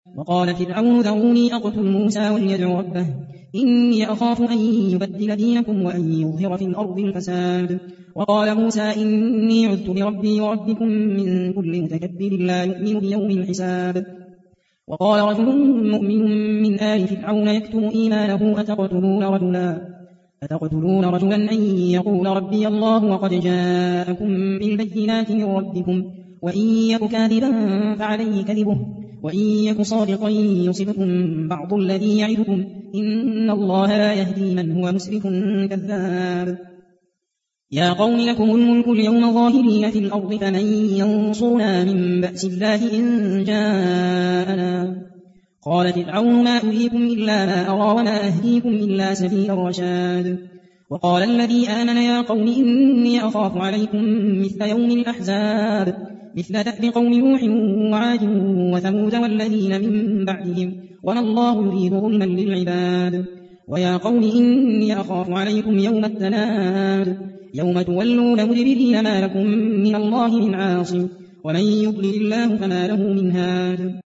وقال فرعون ذروني أقتل موسى وليدع ربه إني أخاف أن يبدل دينكم وأن يظهر في الأرض الفساد. وقال موسى إني عذت بربي وربكم من كل متكبر لا يؤمن بيوم الحساب. وقال رجل مؤمن من آل فرعون يكتم إيمانه أتقتلون رجلا أن يقول ربي الله وقد جاءكم بالبينات من ربكم وإن يك كاذبا فعليه كذبه وإن يك صادقا يصبكم بعض الذي يعدكم إن الله لا يهدي من هو مسرف كذاب. يا قوم لكم الملك اليوم ظاهرين في الأرض فمن ينصرنا من بأس الله إن جاءنا. قال فرعون ما أريكم إلا ما أرى وما أهديكم إلا سبيل الرشاد. وقال الذي آمن يا قوم إني أخاف عليكم مثل يوم الأحزاب مثل دأب قوم نوح وعاد وثمود والذين من بعدهم وما الله يريد ظلما للعباد. ويا قوم إني أخاف عليكم يوم التناد يوم تولون مدبرين ما لكم من الله من عاصم ومن يضلل الله فما له من هاد.